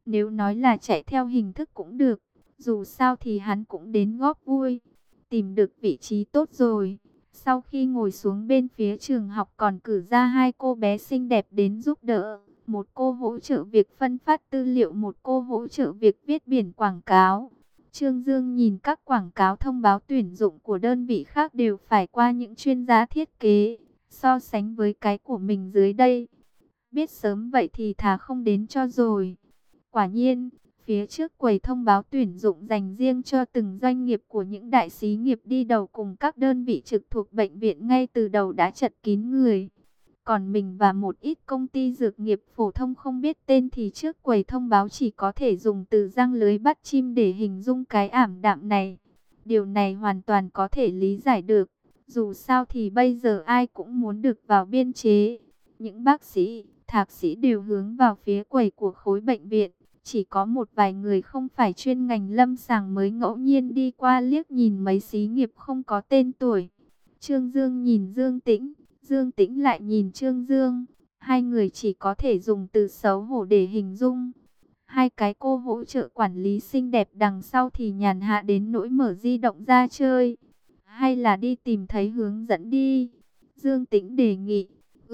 Nếu nói là chạy theo hình thức cũng được, dù sao thì hắn cũng đến góp vui. Tìm được vị trí tốt rồi. Sau khi ngồi xuống bên phía trường học còn cử ra hai cô bé xinh đẹp đến giúp đỡ. Một cô hỗ trợ việc phân phát tư liệu, một cô hỗ trợ việc viết biển quảng cáo. Trương Dương nhìn các quảng cáo thông báo tuyển dụng của đơn vị khác đều phải qua những chuyên gia thiết kế. So sánh với cái của mình dưới đây, biết sớm vậy thì thà không đến cho rồi. Quả nhiên, phía trước quầy thông báo tuyển dụng dành riêng cho từng doanh nghiệp của những đại xí nghiệp đi đầu cùng các đơn vị trực thuộc bệnh viện ngay từ đầu đã chật kín người. Còn mình và một ít công ty dược nghiệp phổ thông không biết tên thì trước quầy thông báo chỉ có thể dùng từ giăng lưới bắt chim để hình dung cái ảm đạm này. Điều này hoàn toàn có thể lý giải được. Dù sao thì bây giờ ai cũng muốn được vào biên chế. Những bác sĩ, thạc sĩ đều hướng vào phía quầy của khối bệnh viện. Chỉ có một vài người không phải chuyên ngành lâm sàng mới ngẫu nhiên đi qua liếc nhìn mấy xí nghiệp không có tên tuổi. Trương Dương nhìn Dương Tĩnh, Dương Tĩnh lại nhìn Trương Dương. Hai người chỉ có thể dùng từ xấu hổ để hình dung. Hai cái cô hỗ trợ quản lý xinh đẹp đằng sau thì nhàn hạ đến nỗi mở di động ra chơi. Hay là đi tìm thấy hướng dẫn đi. Dương Tĩnh đề nghị.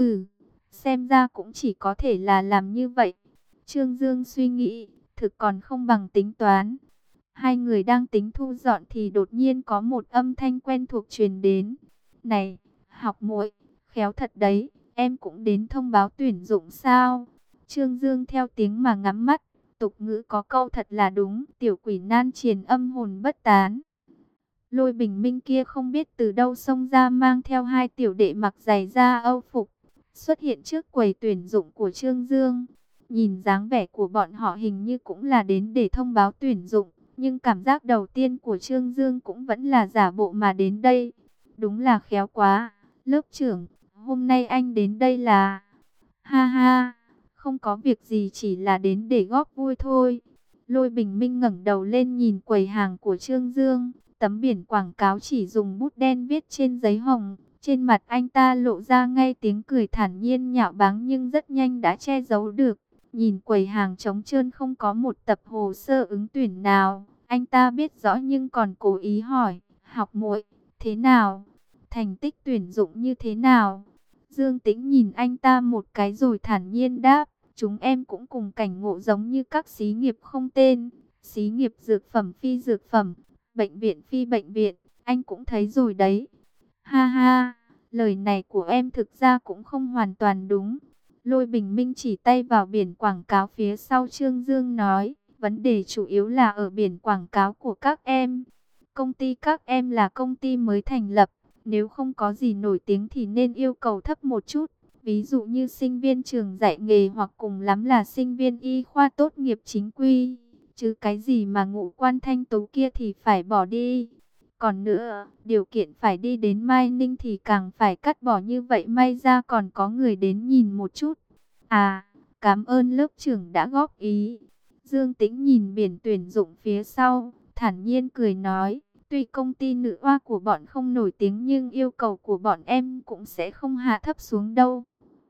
Xem ra cũng chỉ có thể là làm như vậy. Trương Dương suy nghĩ, thực còn không bằng tính toán. Hai người đang tính thu dọn thì đột nhiên có một âm thanh quen thuộc truyền đến. Này, học muội, khéo thật đấy, em cũng đến thông báo tuyển dụng sao? Trương Dương theo tiếng mà ngắm mắt, tục ngữ có câu thật là đúng, tiểu quỷ nan triền âm hồn bất tán. Lôi Bình Minh kia không biết từ đâu xông ra mang theo hai tiểu đệ mặc giày da Âu phục, xuất hiện trước quầy tuyển dụng của Trương Dương. Nhìn dáng vẻ của bọn họ hình như cũng là đến để thông báo tuyển dụng, nhưng cảm giác đầu tiên của Trương Dương cũng vẫn là giả bộ mà đến đây. Đúng là khéo quá, lớp trưởng, hôm nay anh đến đây là... Ha ha, không có việc gì, chỉ là đến để góp vui thôi. Lôi Bình Minh ngẩng đầu lên nhìn quầy hàng của Trương Dương, tấm biển quảng cáo chỉ dùng bút đen viết trên giấy hồng. Trên mặt anh ta lộ ra ngay tiếng cười thản nhiên nhạo báng nhưng rất nhanh đã che giấu được. Nhìn quầy hàng trống trơn không có một tập hồ sơ ứng tuyển nào, anh ta biết rõ nhưng còn cố ý hỏi, học muội, thế nào? Thành tích tuyển dụng như thế nào? Dương Tĩnh nhìn anh ta một cái rồi thản nhiên đáp, chúng em cũng cùng cảnh ngộ giống như các xí nghiệp không tên, xí nghiệp dược phẩm phi dược phẩm, bệnh viện phi bệnh viện, anh cũng thấy rồi đấy. Ha ha, lời này của em thực ra cũng không hoàn toàn đúng. Lôi Bình Minh chỉ tay vào biển quảng cáo phía sau Trương Dương nói, vấn đề chủ yếu là ở biển quảng cáo của các em. Công ty các em là công ty mới thành lập, nếu không có gì nổi tiếng thì nên yêu cầu thấp một chút. Ví dụ như sinh viên trường dạy nghề hoặc cùng lắm là sinh viên y khoa tốt nghiệp chính quy. Chứ cái gì mà ngũ quan thanh tú kia thì phải bỏ đi. Còn nữa, điều kiện phải đi đến Mai Ninh thì càng phải cắt bỏ, như vậy may ra còn có người đến nhìn một chút. À, cảm ơn lớp trưởng đã góp ý. Dương Tĩnh nhìn biển tuyển dụng phía sau, thản nhiên cười nói, tuy công ty nữ oa của bọn không nổi tiếng nhưng yêu cầu của bọn em cũng sẽ không hạ thấp xuống đâu.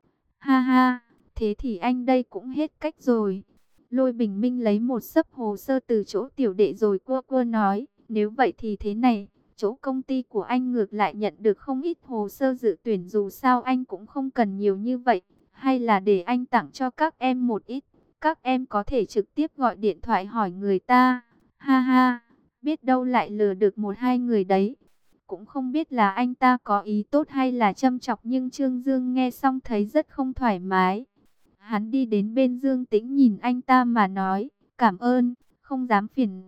Ha ha, thế thì anh đây cũng hết cách rồi. Lôi Bình Minh lấy một xấp hồ sơ từ chỗ tiểu đệ rồi cua cua nói, nếu vậy thì thế này, chỗ công ty của anh ngược lại nhận được không ít hồ sơ dự tuyển, dù sao anh cũng không cần nhiều như vậy. Hay là để anh tặng cho các em một ít, các em có thể trực tiếp gọi điện thoại hỏi người ta. Ha ha, biết đâu lại lừa được một hai người đấy. Cũng không biết là anh ta có ý tốt hay là châm chọc, nhưng Trương Dương nghe xong thấy rất không thoải mái. Hắn đi đến bên Dương Tĩnh nhìn anh ta mà nói, cảm ơn, không dám phiền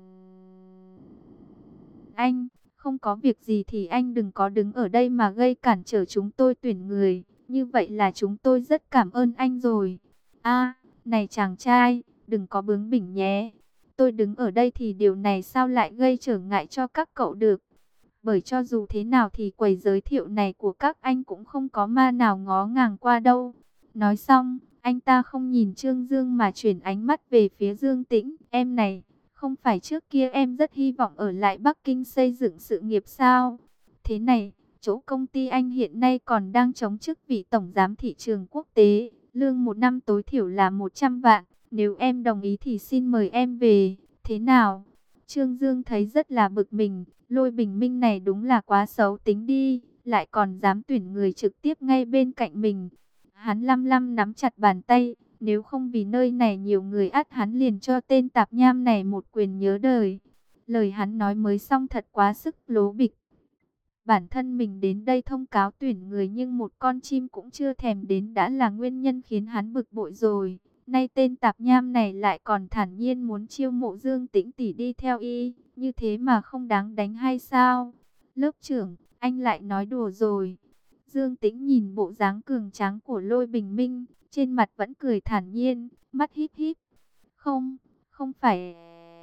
anh, không có việc gì thì anh đừng có đứng ở đây mà gây cản trở chúng tôi tuyển người, như vậy là chúng tôi rất cảm ơn anh rồi. À, này chàng trai, đừng có bướng bỉnh nhé, tôi đứng ở đây thì điều này sao lại gây trở ngại cho các cậu được. Bởi cho dù thế nào thì quầy giới thiệu này của các anh cũng không có ma nào ngó ngàng qua đâu. Nói xong, anh ta không nhìn Trương Dương mà chuyển ánh mắt về phía Dương Tĩnh. Em này, không phải trước kia em rất hy vọng ở lại Bắc Kinh xây dựng sự nghiệp sao? Thế này, chỗ công ty anh hiện nay còn đang chống chức vị tổng giám thị trường quốc tế. Lương một năm tối thiểu là 100 vạn. Nếu em đồng ý thì xin mời em về, thế nào? Trương Dương thấy rất là bực mình, Lôi Bình Minh này đúng là quá xấu tính đi, lại còn dám tuyển người trực tiếp ngay bên cạnh mình. Hắn lăm lăm nắm chặt bàn tay, nếu không vì nơi này nhiều người ắt hắn liền cho tên tạp nham này một quyền nhớ đời. Lời hắn nói mới xong thật quá sức lố bịch. Bản thân mình đến đây thông cáo tuyển người nhưng một con chim cũng chưa thèm đến đã là nguyên nhân khiến hắn bực bội rồi. Nay tên tạp nham này lại còn thản nhiên muốn chiêu mộ Dương Tĩnh tỷ đi theo y, như thế mà không đáng đánh hay sao? Lớp trưởng, anh lại nói đùa rồi. Dương Tĩnh nhìn bộ dáng cường tráng của Lôi Bình Minh, trên mặt vẫn cười thản nhiên, mắt híp híp. Không, không phải...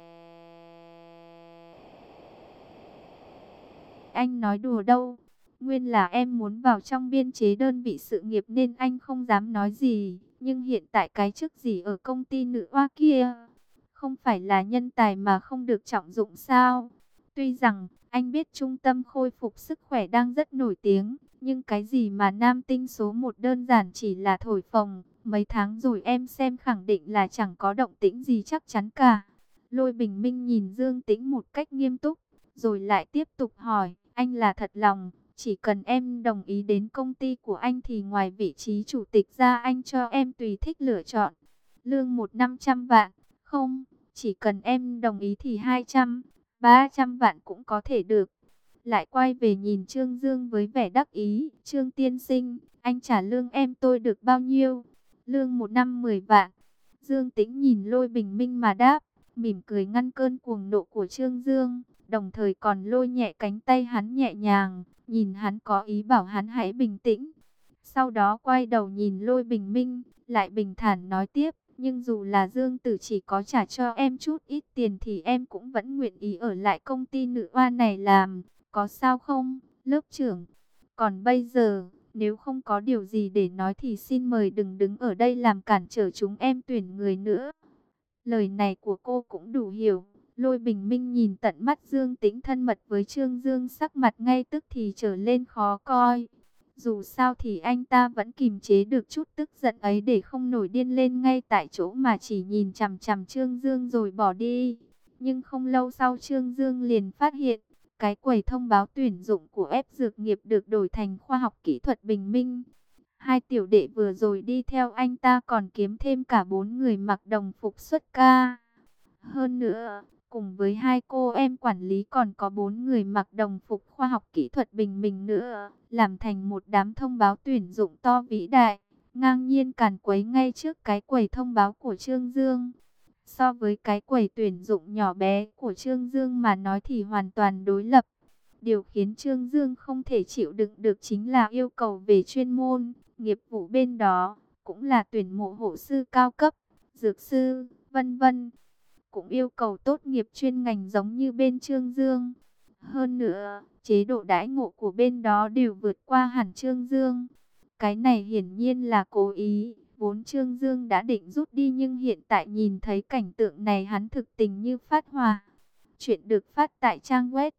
Anh nói đùa đâu. Nguyên là em muốn vào trong biên chế đơn vị sự nghiệp nên anh không dám nói gì. Nhưng hiện tại cái chức gì ở công ty nữ oa kia, không phải là nhân tài mà không được trọng dụng sao? Tuy rằng anh biết trung tâm khôi phục sức khỏe đang rất nổi tiếng, nhưng cái gì mà nam tinh số 1 đơn giản chỉ là thổi phồng. Mấy tháng rồi em xem khẳng định là chẳng có động tĩnh gì chắc chắn cả. Lôi Bình Minh nhìn Dương Tĩnh một cách nghiêm túc, rồi lại tiếp tục hỏi, anh là thật lòng, chỉ cần em đồng ý đến công ty của anh thì ngoài vị trí chủ tịch ra anh cho em tùy thích lựa chọn. Lương 1 năm 100 vạn, không, chỉ cần em đồng ý thì 200, 300 vạn cũng có thể được. Lại quay về nhìn Trương Dương với vẻ đắc ý, Trương tiên sinh, anh trả lương em tôi được bao nhiêu? Lương 1 năm 10 vạn. Dương Tĩnh nhìn Lôi Bình Minh mà đáp, mỉm cười ngăn cơn cuồng nộ của Trương Dương, đồng thời còn lôi nhẹ cánh tay hắn nhẹ nhàng, nhìn hắn có ý bảo hắn hãy bình tĩnh. Sau đó quay đầu nhìn Lôi Bình Minh, lại bình thản nói tiếp, nhưng dù là Dương Tử chỉ có trả cho em chút ít tiền thì em cũng vẫn nguyện ý ở lại công ty nữ oa này làm, có sao không, lớp trưởng? Còn bây giờ, nếu không có điều gì để nói thì xin mời đừng đứng ở đây làm cản trở chúng em tuyển người nữa. Lời này của cô cũng đủ hiểu. Lôi Bình Minh nhìn tận mắt Dương Tĩnh thân mật với Trương Dương, sắc mặt ngay tức thì trở lên khó coi. Dù sao thì anh ta vẫn kìm chế được chút tức giận ấy để không nổi điên lên ngay tại chỗ mà chỉ nhìn chằm chằm Trương Dương rồi bỏ đi. Nhưng không lâu sau Trương Dương liền phát hiện, cái quầy thông báo tuyển dụng của F Dược Nghiệp được đổi thành Khoa học Kỹ thuật Bình Minh. Hai tiểu đệ vừa rồi đi theo anh ta còn kiếm thêm cả 4 người mặc đồng phục xuất ca. Hơn nữa, cùng với hai cô em quản lý còn có 4 người mặc đồng phục khoa học kỹ thuật Bình Minh nữa, làm thành một đám thông báo tuyển dụng to vĩ đại, ngang nhiên càn quấy ngay trước cái quầy thông báo của Trương Dương. So với cái quầy tuyển dụng nhỏ bé của Trương Dương mà nói thì hoàn toàn đối lập. Điều khiến Trương Dương không thể chịu đựng được chính là yêu cầu về chuyên môn, nghiệp vụ bên đó, cũng là tuyển mộ hộ sư cao cấp, dược sư, vân vân. Cũng yêu cầu tốt nghiệp chuyên ngành giống như bên Trương Dương. Hơn nữa, chế độ đãi ngộ của bên đó đều vượt qua hẳn Trương Dương. Cái này hiển nhiên là cố ý, vốn Trương Dương đã định rút đi nhưng hiện tại nhìn thấy cảnh tượng này hắn thực tình như phát hỏa. Chuyện được phát tại trang web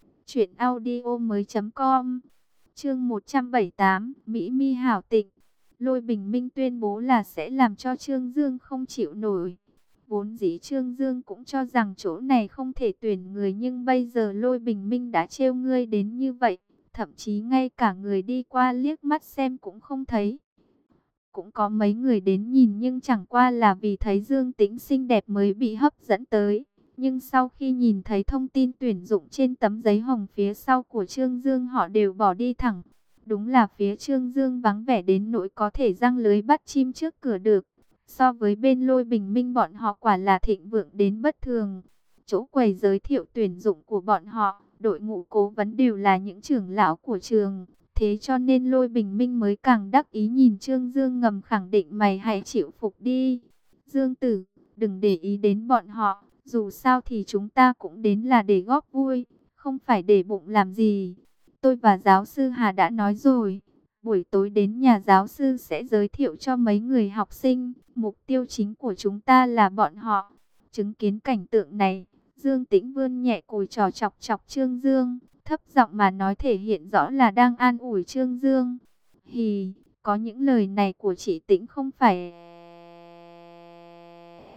truyệnaudiomoi.com. Chương 178, Mỹ Mi hảo tịnh. Lôi Bình Minh tuyên bố là sẽ làm cho Trương Dương không chịu nổi. Vốn dĩ Trương Dương cũng cho rằng chỗ này không thể tuyển người, nhưng bây giờ Lôi Bình Minh đã trêu ngươi đến như vậy, thậm chí ngay cả người đi qua liếc mắt xem cũng không thấy. Cũng có mấy người đến nhìn nhưng chẳng qua là vì thấy Dương Tĩnh xinh đẹp mới bị hấp dẫn tới. Nhưng sau khi nhìn thấy thông tin tuyển dụng trên tấm giấy hồng phía sau của Trương Dương họ đều bỏ đi thẳng. Đúng là phía Trương Dương vắng vẻ đến nỗi có thể giăng lưới bắt chim trước cửa được. So với bên Lôi Bình Minh bọn họ quả là thịnh vượng đến bất thường. Chỗ quầy giới thiệu tuyển dụng của bọn họ, đội ngũ cố vấn đều là những trưởng lão của trường. Thế cho nên Lôi Bình Minh mới càng đắc ý nhìn Trương Dương ngầm khẳng định mày hãy chịu phục đi. Dương Tử, đừng để ý đến bọn họ, dù sao thì chúng ta cũng đến là để góp vui, không phải để bụng làm gì. Tôi và giáo sư Hà đã nói rồi, buổi tối đến nhà giáo sư sẽ giới thiệu cho mấy người học sinh, mục tiêu chính của chúng ta là bọn họ. Chứng kiến cảnh tượng này, Dương Tĩnh vươn nhẹ cùi trò chọc chọc Trương Dương, thấp giọng mà nói thể hiện rõ là đang an ủi Trương Dương. Hì, có những lời này của chị Tĩnh không phải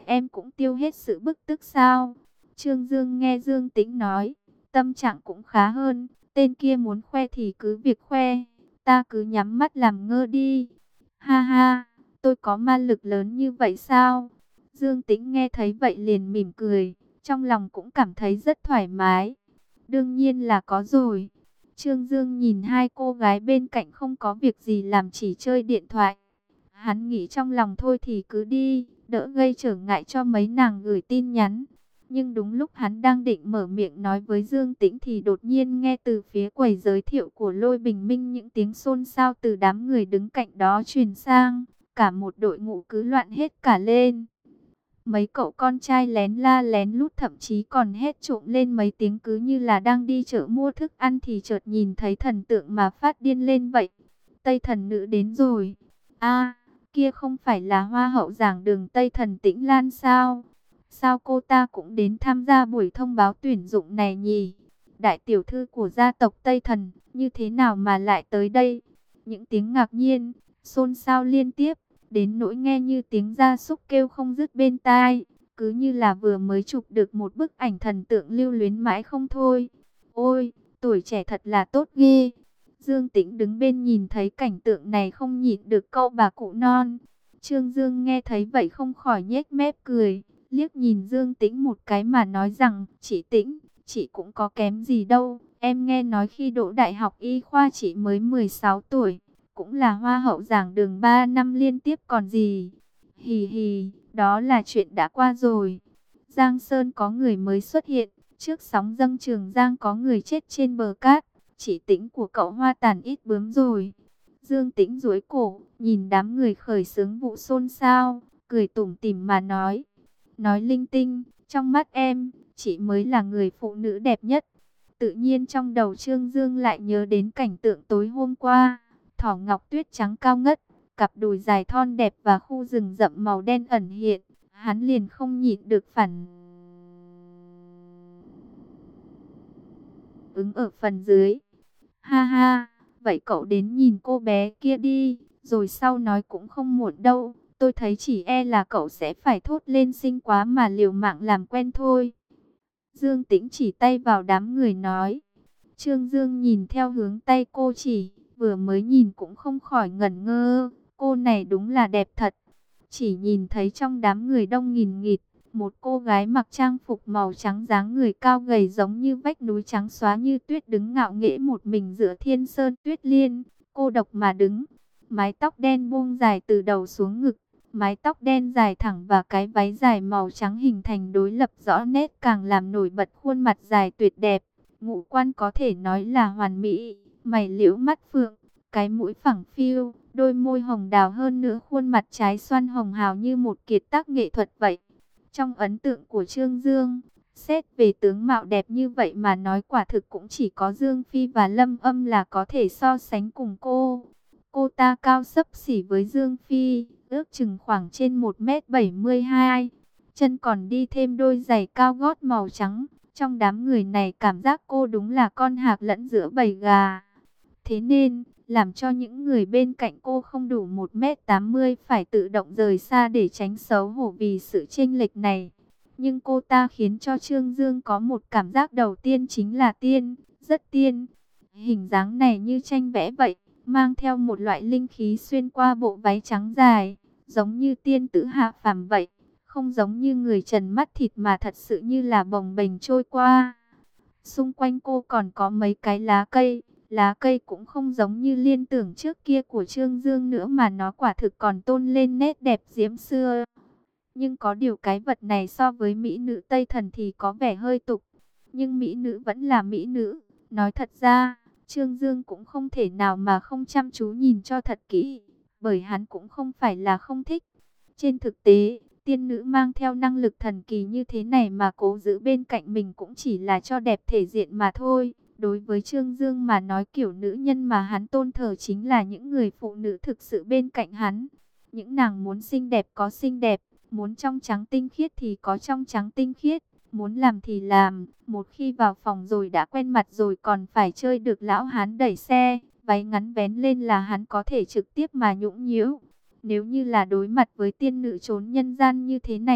em cũng tiêu hết sự bức tức sao? Trương Dương nghe Dương Tĩnh nói, tâm trạng cũng khá hơn. Tên kia muốn khoe thì cứ việc khoe, ta cứ nhắm mắt làm ngơ đi. Ha ha, tôi có ma lực lớn như vậy sao? Dương Tĩnh nghe thấy vậy liền mỉm cười, trong lòng cũng cảm thấy rất thoải mái. Đương nhiên là có rồi. Trương Dương nhìn hai cô gái bên cạnh không có việc gì làm chỉ chơi điện thoại. Hắn nghĩ trong lòng thôi thì cứ đi, đỡ gây trở ngại cho mấy nàng gửi tin nhắn. Nhưng đúng lúc hắn đang định mở miệng nói với Dương Tĩnh thì đột nhiên nghe từ phía quầy giới thiệu của Lôi Bình Minh những tiếng xôn xao từ đám người đứng cạnh đó truyền sang. Cả một đội ngũ cứ loạn hết cả lên. Mấy cậu con trai lén la lén lút thậm chí còn hét trộm lên mấy tiếng cứ như là đang đi chợ mua thức ăn thì chợt nhìn thấy thần tượng mà phát điên lên vậy. Tây thần nữ đến rồi. A, kia không phải là hoa hậu giảng đường Tây thần Tĩnh Lan sao? Sao cô ta cũng đến tham gia buổi thông báo tuyển dụng này nhỉ? Đại tiểu thư của gia tộc Tây Thần, như thế nào mà lại tới đây? Những tiếng ngạc nhiên, xôn xao liên tiếp, đến nỗi nghe như tiếng gia súc kêu không dứt bên tai, cứ như là vừa mới chụp được một bức ảnh thần tượng lưu luyến mãi không thôi. Ôi, tuổi trẻ thật là tốt ghê. Dương Tĩnh đứng bên nhìn thấy cảnh tượng này không nhịn được câu bà cụ non. Trương Dương nghe thấy vậy không khỏi nhếch mép cười, liếc nhìn Dương Tĩnh một cái mà nói rằng, chị Tĩnh, chị cũng có kém gì đâu. Em nghe nói khi đỗ đại học y khoa chị mới 16 tuổi, cũng là hoa hậu giảng đường 3 năm liên tiếp còn gì. Hì hì, đó là chuyện đã qua rồi. Giang Sơn có người mới xuất hiện, trước sóng dâng Trường Giang có người chết trên bờ cát. Chỉ Tĩnh của cậu hoa tàn ít bướm rồi. Dương Tĩnh duỗi cổ, nhìn đám người khởi xướng vụ xôn xao, cười tủm tỉm mà nói linh tinh, trong mắt em, chị mới là người phụ nữ đẹp nhất. Tự nhiên trong đầu Trương Dương lại nhớ đến cảnh tượng tối hôm qua, thỏ ngọc tuyết trắng cao ngất, cặp đùi dài thon đẹp và khu rừng rậm màu đen ẩn hiện, hắn liền không nhịn được phản ứng ở phần dưới. Ha ha, vậy cậu đến nhìn cô bé kia đi, rồi sau nói cũng không muộn đâu. Tôi thấy chỉ e là cậu sẽ phải thốt lên xinh quá mà liều mạng làm quen thôi. Dương Tĩnh chỉ tay vào đám người nói. Trương Dương nhìn theo hướng tay cô chỉ, vừa mới nhìn cũng không khỏi ngẩn ngơ. Cô này đúng là đẹp thật. Chỉ nhìn thấy trong đám người đông nghìn nghịt, một cô gái mặc trang phục màu trắng dáng người cao gầy giống như vách núi trắng xóa như tuyết đứng ngạo nghễ một mình giữa thiên sơn tuyết liên, cô độc mà đứng. Mái tóc đen buông dài từ đầu xuống ngực, mái tóc đen dài thẳng và cái váy dài màu trắng hình thành đối lập rõ nét càng làm nổi bật khuôn mặt dài tuyệt đẹp. Ngũ quan có thể nói là hoàn mỹ, mày liễu mắt phượng, cái mũi phẳng phiu, đôi môi hồng đào, hơn nữa khuôn mặt trái xoan hồng hào như một kiệt tác nghệ thuật vậy. Trong ấn tượng của Trương Dương, xét về tướng mạo đẹp như vậy mà nói quả thực cũng chỉ có Dương Phi và Lâm Âm là có thể so sánh cùng cô. Cô ta cao xấp xỉ với Dương Phi, ước chừng khoảng trên 1m72, chân còn đi thêm đôi giày cao gót màu trắng. Trong đám người này cảm giác cô đúng là con hạc lẫn giữa bầy gà. Thế nên, làm cho những người bên cạnh cô không đủ 1m80 phải tự động rời xa để tránh xấu hổ vì sự chênh lệch này. Nhưng cô ta khiến cho Trương Dương có một cảm giác đầu tiên chính là tiên, rất tiên. Hình dáng này như tranh vẽ vậy, mang theo một loại linh khí xuyên qua bộ váy trắng dài, giống như tiên tử hạ phàm vậy. Không giống như người trần mắt thịt mà thật sự như là bồng bềnh trôi qua. Xung quanh cô còn có mấy cái lá cây cũng không giống như liên tưởng trước kia của Trương Dương nữa mà nó quả thực còn tôn lên nét đẹp diễm xưa. Nhưng có điều cái vật này so với mỹ nữ Tây Thần thì có vẻ hơi tục. Nhưng mỹ nữ vẫn là mỹ nữ. Nói thật ra, Trương Dương cũng không thể nào mà không chăm chú nhìn cho thật kỹ, bởi hắn cũng không phải là không thích. Trên thực tế, tiên nữ mang theo năng lực thần kỳ như thế này mà cố giữ bên cạnh mình cũng chỉ là cho đẹp thể diện mà thôi. Đối với Trương Dương mà nói, kiểu nữ nhân mà hắn tôn thờ chính là những người phụ nữ thực sự bên cạnh hắn. Những nàng muốn xinh đẹp có xinh đẹp, muốn trong trắng tinh khiết thì có trong trắng tinh khiết, muốn làm thì làm. Một khi vào phòng rồi đã quen mặt rồi còn phải chơi được lão hán đẩy xe, váy ngắn vén lên là hắn có thể trực tiếp mà nhũng nhiễu. Nếu như là đối mặt với tiên nữ trốn nhân gian như thế này,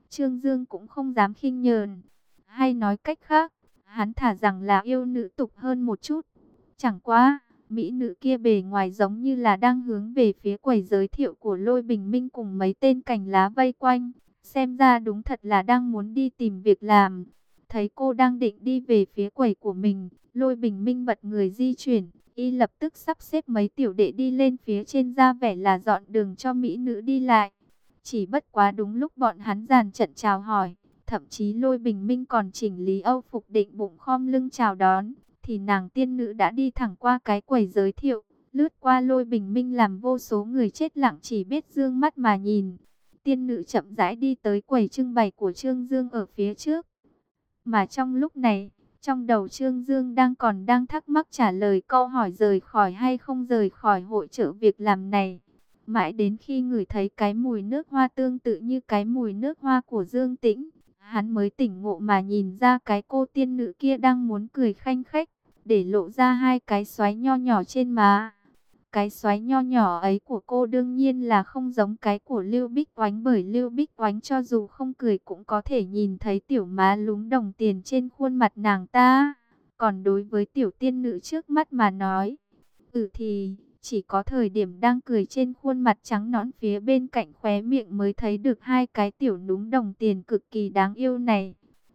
Trương Dương cũng không dám khinh nhờn. Hay nói cách khác, hắn thả rằng là yêu nữ tục hơn một chút. Chẳng qua, mỹ nữ kia bề ngoài giống như là đang hướng về phía quầy giới thiệu của Lôi Bình Minh cùng mấy tên cành lá vây quanh. Xem ra đúng thật là đang muốn đi tìm việc làm. Thấy cô đang định đi về phía quầy của mình, Lôi Bình Minh bật người di chuyển. Y lập tức sắp xếp mấy tiểu đệ đi lên phía trên, ra vẻ là dọn đường cho mỹ nữ đi lại. Chỉ bất quá đúng lúc bọn hắn dàn trận chào hỏi, thậm chí Lôi Bình Minh còn chỉnh lý âu phục định bụng khom lưng chào đón, thì nàng tiên nữ đã đi thẳng qua cái quầy giới thiệu, lướt qua Lôi Bình Minh làm vô số người chết lặng chỉ biết dương mắt mà nhìn. Tiên nữ chậm rãi đi tới quầy trưng bày của Trương Dương ở phía trước. Mà trong lúc này, trong đầu Trương Dương đang thắc mắc trả lời câu hỏi rời khỏi hay không rời khỏi hội chợ việc làm này. Mãi đến khi ngửi thấy cái mùi nước hoa tương tự như cái mùi nước hoa của Dương Tĩnh, hắn mới tỉnh ngộ mà nhìn ra cái cô tiên nữ kia đang muốn cười khanh khách, để lộ ra hai cái xoáy nho nhỏ trên má. Cái xoáy nho nhỏ ấy của cô đương nhiên là không giống cái của Lưu Bích Oánh, bởi Lưu Bích Oánh cho dù không cười cũng có thể nhìn thấy tiểu má lúm đồng tiền trên khuôn mặt nàng ta. Còn đối với tiểu tiên nữ trước mắt mà nói, thì chỉ có thời điểm đang cười trên khuôn mặt trắng nõn phía bên cạnh khóe miệng mới thấy được hai cái tiểu núm đồng tiền cực kỳ đáng yêu này.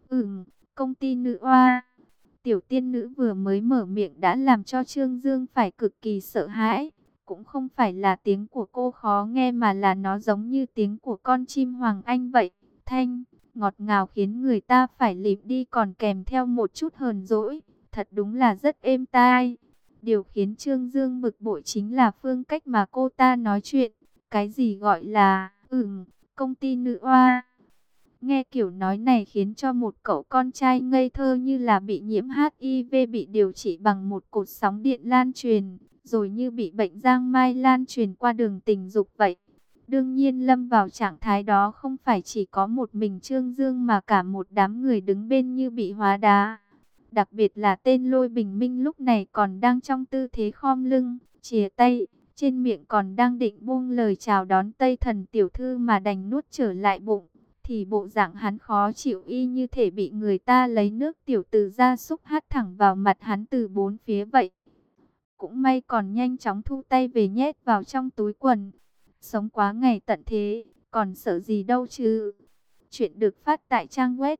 Công ty nữ oa. Tiểu tiên nữ vừa mới mở miệng đã làm cho Trương Dương phải cực kỳ sợ hãi. Cũng không phải là tiếng của cô khó nghe mà là nó giống như tiếng của con chim hoàng anh vậy. Thanh, ngọt ngào khiến người ta phải lịm đi, còn kèm theo một chút hờn dỗi. Thật đúng là rất êm tai. Điều khiến Trương Dương bực bội chính là phương cách mà cô ta nói chuyện. Cái gì gọi là, công ty nữ oa. Nghe kiểu nói này khiến cho một cậu con trai ngây thơ như là bị nhiễm HIV bị điều trị bằng một cột sóng điện lan truyền, rồi như bị bệnh giang mai lan truyền qua đường tình dục vậy. Đương nhiên lâm vào trạng thái đó không phải chỉ có một mình Trương Dương mà cả một đám người đứng bên như bị hóa đá. Đặc biệt là tên Lôi Bình Minh lúc này còn đang trong tư thế khom lưng, chìa tay, trên miệng còn đang định buông lời chào đón Tây Thần tiểu thư mà đành nuốt trở lại bụng. Thì bộ dạng hắn khó chịu y như thể bị người ta lấy nước tiểu từ gia súc hắt thẳng vào mặt hắn từ bốn phía vậy. Cũng may còn nhanh chóng thu tay về nhét vào trong túi quần. Sống quá ngày tận thế, còn sợ gì đâu chứ. Chuyện được phát tại trang web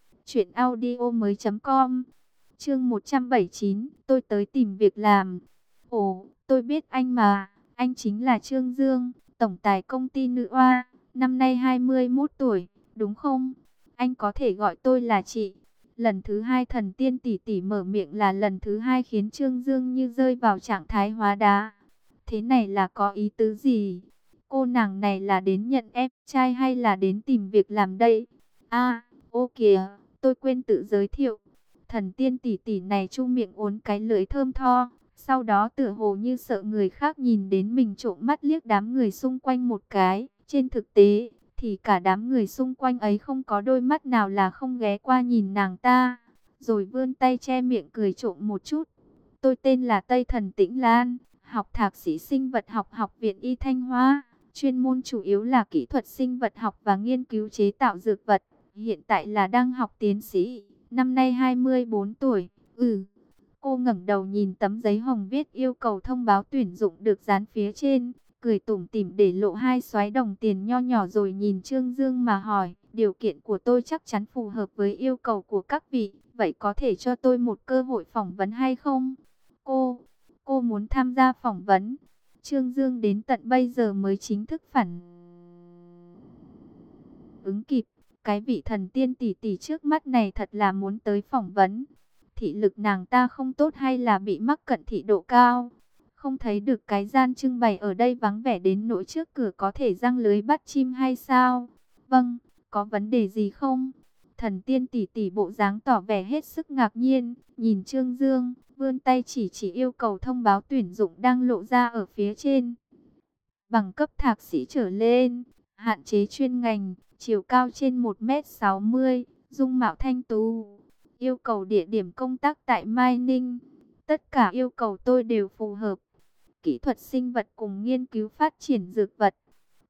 truyệnaudiomoi.com. Chương 179, tôi tới tìm việc làm. Ồ, tôi biết anh mà, anh chính là Trương Dương, tổng tài công ty Nữ Oa, năm nay 21 tuổi, đúng không? Anh có thể gọi tôi là chị. Lần thứ hai thần tiên tỷ tỷ mở miệng là lần thứ hai khiến Trương Dương như rơi vào trạng thái hóa đá. Thế này là có ý tứ gì? Cô nàng này là đến nhận em trai hay là đến tìm việc làm đây? Ô kìa, tôi quên tự giới thiệu. Thần tiên tỷ tỷ này chu miệng uốn cái lưỡi thơm tho, sau đó tựa hồ như sợ người khác nhìn đến mình, trộm mắt liếc đám người xung quanh một cái. Trên thực tế, thì cả đám người xung quanh ấy không có đôi mắt nào là không ghé qua nhìn nàng ta, rồi vươn tay che miệng cười trộm một chút. Tôi tên là Tây Thần Tĩnh Lan, học thạc sĩ sinh vật học Học viện Y Thanh Hóa, chuyên môn chủ yếu là kỹ thuật sinh vật học và nghiên cứu chế tạo dược vật. Hiện tại là đang học tiến sĩ, năm nay 24 tuổi. Cô ngẩng đầu nhìn tấm giấy hồng viết yêu cầu thông báo tuyển dụng được dán phía trên, cười tủm tỉm để lộ hai xoáy đồng tiền nho nhỏ, rồi nhìn Trương Dương mà hỏi, điều kiện của tôi chắc chắn phù hợp với yêu cầu của các vị, vậy có thể cho tôi một cơ hội phỏng vấn hay không? Cô muốn tham gia phỏng vấn? Trương Dương đến tận bây giờ mới chính thức phản ứng kịp, cái vị thần tiên tỷ tỷ trước mắt này thật là muốn tới phỏng vấn. Thị lực nàng ta không tốt hay là bị mắc cận thị độ cao? Không thấy được cái gian trưng bày ở đây vắng vẻ đến nỗi trước cửa có thể giăng lưới bắt chim hay sao? Vâng, có vấn đề gì không? Thần tiên tỷ tỷ bộ dáng tỏ vẻ hết sức ngạc nhiên, nhìn Trương Dương, vươn tay chỉ yêu cầu thông báo tuyển dụng đang lộ ra ở phía trên. Bằng cấp thạc sĩ trở lên, hạn chế chuyên ngành, chiều cao trên 1m60, dung mạo thanh tú. Yêu cầu địa điểm công tác tại Mai Ninh. Tất cả yêu cầu tôi đều phù hợp. Kỹ thuật sinh vật cùng nghiên cứu phát triển dược vật.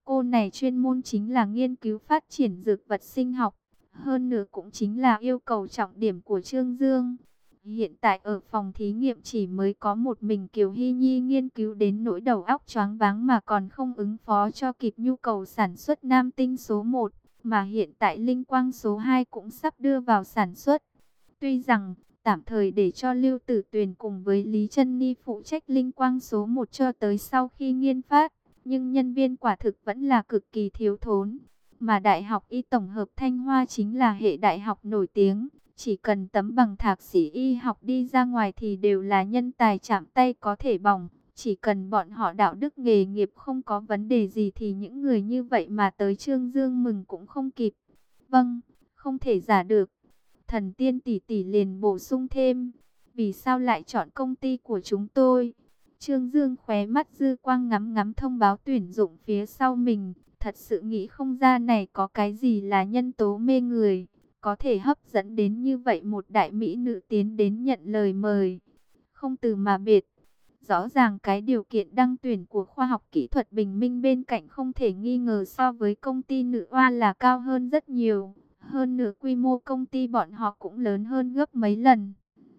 Cô này chuyên môn chính là nghiên cứu phát triển dược vật sinh học. Hơn nữa cũng chính là yêu cầu trọng điểm của Trương Dương. Hiện tại ở phòng thí nghiệm chỉ mới có một mình Kiều Hy Nhi nghiên cứu đến nỗi đầu óc choáng váng mà còn không ứng phó cho kịp nhu cầu sản xuất nam tinh số 1. Mà hiện tại linh quang số 2 cũng sắp đưa vào sản xuất. Tuy rằng tạm thời để cho Lưu Tử Tuyền cùng với Lý Trân Ni phụ trách linh quang số 1 cho tới sau khi nghiên phát. Nhưng nhân viên quả thực vẫn là cực kỳ thiếu thốn. Mà Đại học Y Tổng hợp Thanh Hoa chính là hệ đại học nổi tiếng. Chỉ cần tấm bằng thạc sĩ y học đi ra ngoài thì đều là nhân tài chạm tay có thể bỏng. Chỉ cần bọn họ đạo đức nghề nghiệp không có vấn đề gì thì những người như vậy mà tới Trương Dương mừng cũng không kịp. Vâng, không thể giả được. Thần Tiên tỷ tỷ liền bổ sung thêm. Vì sao lại chọn công ty của chúng tôi? Trương Dương khóe mắt dư quang ngắm ngắm thông báo tuyển dụng phía sau mình. Thật sự nghĩ không ra này có cái gì là nhân tố mê người. Có thể hấp dẫn đến như vậy một đại mỹ nữ tiến đến nhận lời mời. Không từ mà biệt. Rõ ràng cái điều kiện đăng tuyển của khoa học kỹ thuật Bình Minh bên cạnh không thể nghi ngờ so với công ty nữ oa là cao hơn rất nhiều. Hơn nữa quy mô công ty bọn họ cũng lớn hơn gấp mấy lần.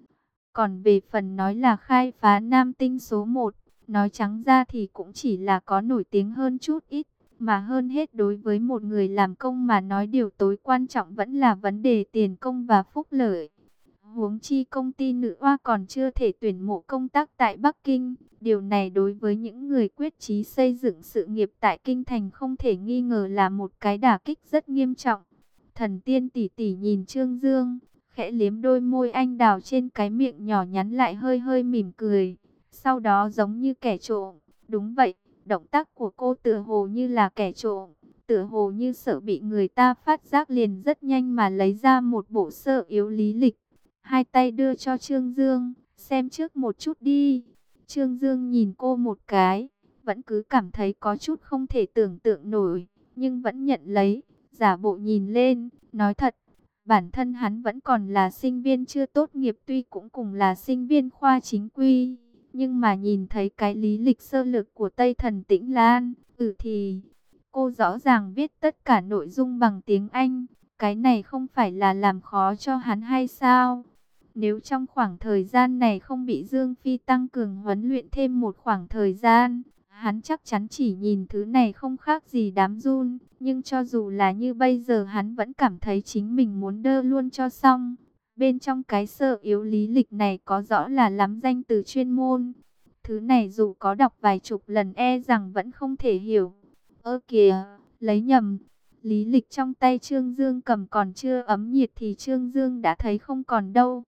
Còn về phần nói là khai phá nam tinh số 1, nói trắng ra thì cũng chỉ là có nổi tiếng hơn chút ít. Mà hơn hết đối với một người làm công mà nói điều tối quan trọng vẫn là vấn đề tiền công và phúc lợi. Huống chi công ty nữ oa còn chưa thể tuyển mộ công tác tại Bắc Kinh. Điều này đối với những người quyết chí xây dựng sự nghiệp tại Kinh Thành không thể nghi ngờ là một cái đả kích rất nghiêm trọng. Thần Tiên tỷ tỷ nhìn Trương Dương, khẽ liếm đôi môi anh đào trên cái miệng nhỏ nhắn lại hơi hơi mỉm cười. Sau đó giống như kẻ trộm, đúng vậy, động tác của cô tựa hồ như là kẻ trộm, tựa hồ như sợ bị người ta phát giác liền rất nhanh mà lấy ra một bộ sơ yếu lý lịch. Hai tay đưa cho Trương Dương, xem trước một chút đi. Trương Dương nhìn cô một cái, vẫn cứ cảm thấy có chút không thể tưởng tượng nổi, nhưng vẫn nhận lấy, giả bộ nhìn lên, nói thật. Bản thân hắn vẫn còn là sinh viên chưa tốt nghiệp tuy cũng cùng là sinh viên khoa chính quy. Nhưng mà nhìn thấy cái lý lịch sơ lược của Tây Thần Tĩnh Lan, thì cô rõ ràng viết tất cả nội dung bằng tiếng Anh. Cái này không phải là làm khó cho hắn hay sao? Nếu trong khoảng thời gian này không bị Dương Phi tăng cường huấn luyện thêm một khoảng thời gian, hắn chắc chắn chỉ nhìn thứ này không khác gì đám giun. Nhưng cho dù là như bây giờ hắn vẫn cảm thấy chính mình muốn đơ luôn cho xong. Bên trong cái sơ yếu lý lịch này có rõ là lắm danh từ chuyên môn. Thứ này dù có đọc vài chục lần e rằng vẫn không thể hiểu. Ơ kìa, lấy nhầm. Lý lịch trong tay Trương Dương cầm còn chưa ấm nhiệt thì Trương Dương đã thấy không còn đâu.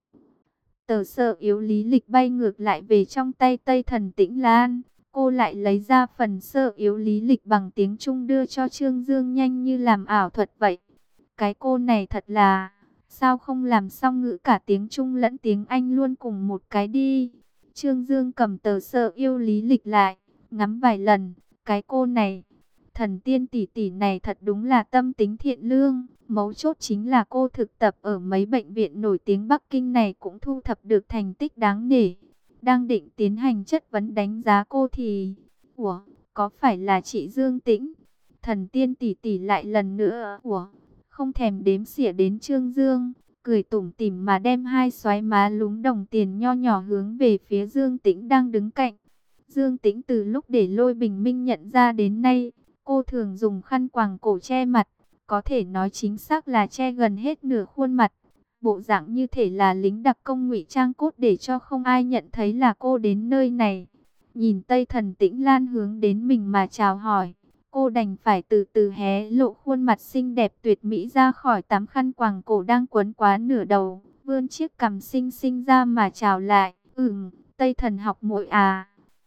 Tờ sơ yếu lý lịch bay ngược lại về trong tay Tây Thần Tĩnh Lan. Cô lại lấy ra phần sơ yếu lý lịch bằng tiếng Trung đưa cho Trương Dương nhanh như làm ảo thuật vậy. Cái cô này thật là, sao không làm song ngữ cả tiếng Trung lẫn tiếng Anh luôn cùng một cái đi. Trương Dương cầm tờ sơ yếu lý lịch lại, ngắm vài lần, cái cô này, Thần Tiên tỷ tỷ này thật đúng là tâm tính thiện lương. Mấu chốt chính là cô thực tập ở mấy bệnh viện nổi tiếng Bắc Kinh này cũng thu thập được thành tích đáng nể. Đang định tiến hành chất vấn đánh giá cô thì, ủa, có phải là chị Dương Tĩnh? Thần Tiên tỷ tỷ lại lần nữa, ủa, không thèm đếm xỉa đến Trương Dương, cười tủm tỉm mà đem hai xoái má lúm đồng tiền nho nhỏ hướng về phía Dương Tĩnh đang đứng cạnh. Dương Tĩnh từ lúc để Lôi Bình Minh nhận ra đến nay, cô thường dùng khăn quàng cổ che mặt, có thể nói chính xác là che gần hết nửa khuôn mặt. Bộ dạng như thể là lính đặc công ngụy trang cốt để cho không ai nhận thấy là cô đến nơi này. Nhìn Tây Thần Tĩnh Lan hướng đến mình mà chào hỏi, cô đành phải từ từ hé lộ khuôn mặt xinh đẹp tuyệt mỹ ra khỏi tấm khăn quàng cổ đang quấn quá nửa đầu, vươn chiếc cằm xinh xinh ra mà chào lại. Tây Thần học muội à?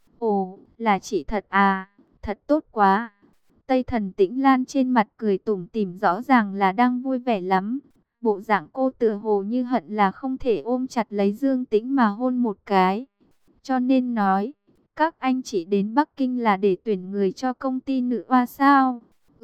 Ồ, là chị thật à? Thật tốt quá. Tây Thần Tĩnh Lan trên mặt cười tủm tỉm rõ ràng là đang vui vẻ lắm. Bộ dạng cô tựa hồ như hận là không thể ôm chặt lấy Dương Tĩnh mà hôn một cái. Cho nên nói, các anh chị đến Bắc Kinh là để tuyển người cho công ty nữ oa sao?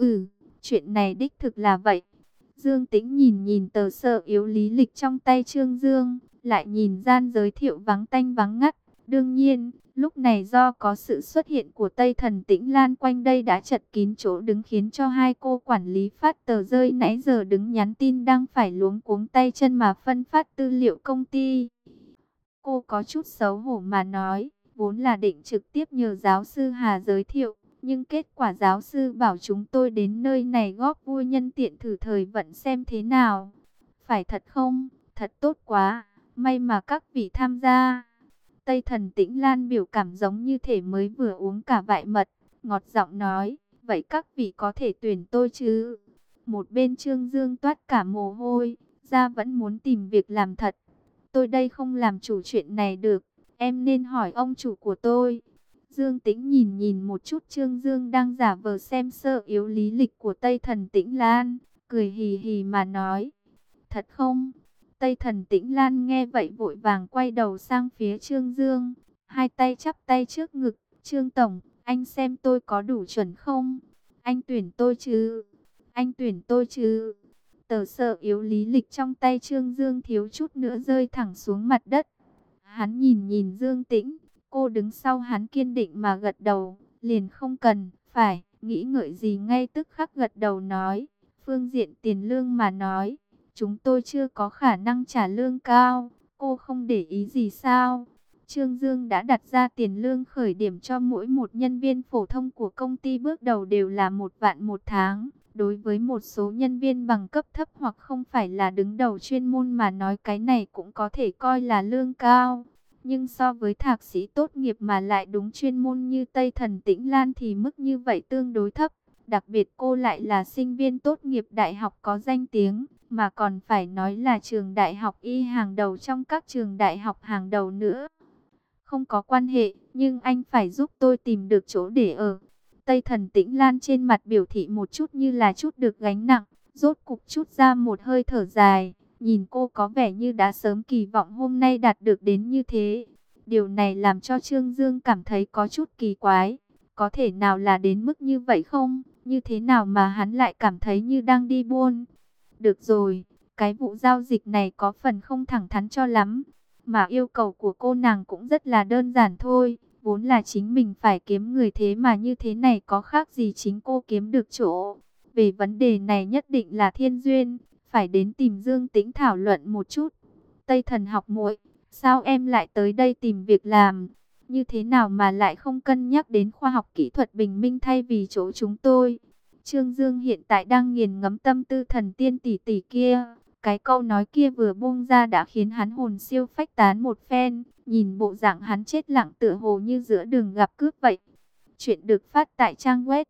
Chuyện này đích thực là vậy. Dương Tĩnh nhìn nhìn tờ sơ yếu lý lịch trong tay Trương Dương, lại nhìn gian giới thiệu vắng tanh vắng ngắt. Đương nhiên, lúc này do có sự xuất hiện của Tây Thần Tĩnh Lan quanh đây đã chật kín chỗ đứng, khiến cho hai cô quản lý phát tờ rơi nãy giờ đứng nhắn tin đang phải luống cuống tay chân mà phân phát tư liệu công ty. Cô có chút xấu hổ mà nói, vốn là định trực tiếp nhờ giáo sư Hà giới thiệu, nhưng kết quả giáo sư bảo chúng tôi đến nơi này góp vui, nhân tiện thử thời vận xem thế nào. Phải thật không? Thật tốt quá, may mà các vị tham gia. Tây Thần Tĩnh Lan biểu cảm giống như thể mới vừa uống cả vại mật, ngọt giọng nói, vậy các vị có thể tuyển tôi chứ? Một bên Trương Dương toát cả mồ hôi, ra vẫn muốn tìm việc làm thật. Tôi đây không làm chủ chuyện này được, em nên hỏi ông chủ của tôi. Dương Tĩnh nhìn nhìn một chút Trương Dương đang giả vờ xem sơ yếu lý lịch của Tây Thần Tĩnh Lan, cười hì hì mà nói, thật không? Tây Thần Tĩnh Lan nghe vậy vội vàng quay đầu sang phía Trương Dương, hai tay chắp tay trước ngực, Trương Tổng, anh xem tôi có đủ chuẩn không? Anh tuyển tôi chứ? Anh tuyển tôi chứ? Tờ sơ yếu lý lịch trong tay Trương Dương thiếu chút nữa rơi thẳng xuống mặt đất. Hắn nhìn nhìn Dương Tĩnh, cô đứng sau hắn kiên định mà gật đầu, liền không cần, phải, nghĩ ngợi gì ngay tức khắc gật đầu nói, phương diện tiền lương mà nói, chúng tôi chưa có khả năng trả lương cao, cô không để ý gì sao? Trương Dương đã đặt ra tiền lương khởi điểm cho mỗi một nhân viên phổ thông của công ty bước đầu đều là 1 vạn một tháng. Đối với một số nhân viên bằng cấp thấp hoặc không phải là đứng đầu chuyên môn mà nói cái này cũng có thể coi là lương cao. Nhưng so với thạc sĩ tốt nghiệp mà lại đúng chuyên môn như Tây Thần Tĩnh Lan thì mức như vậy tương đối thấp. Đặc biệt cô lại là sinh viên tốt nghiệp đại học có danh tiếng, mà còn phải nói là trường đại học y hàng đầu trong các trường đại học hàng đầu nữa. Không có quan hệ, nhưng anh phải giúp tôi tìm được chỗ để ở. Tây Thần Tĩnh Lan trên mặt biểu thị một chút như là chút được gánh nặng, rốt cục chút ra một hơi thở dài, nhìn cô có vẻ như đã sớm kỳ vọng hôm nay đạt được đến như thế. Điều này làm cho Trương Dương cảm thấy có chút kỳ quái, có thể nào là đến mức như vậy không? Như thế nào mà hắn lại cảm thấy như đang đi buôn? Được rồi, cái vụ giao dịch này có phần không thẳng thắn cho lắm, mà yêu cầu của cô nàng cũng rất là đơn giản thôi. Vốn là chính mình phải kiếm người, thế mà như thế này có khác gì chính cô kiếm được chỗ. Về vấn đề này nhất định là thiên duyên, phải đến tìm Dương Tĩnh thảo luận một chút. Tây Thần học muội, sao em lại tới đây tìm việc làm? Như thế nào mà lại không cân nhắc đến khoa học kỹ thuật bình minh thay vì chỗ chúng tôi? Trương Dương hiện tại đang nghiền ngẫm tâm tư thần tiên tỷ tỷ kia. Cái câu nói kia vừa buông ra đã khiến hắn hồn siêu phách tán một phen. Nhìn bộ dạng hắn chết lặng tựa hồ như giữa đường gặp cướp vậy. Chuyện được phát tại trang web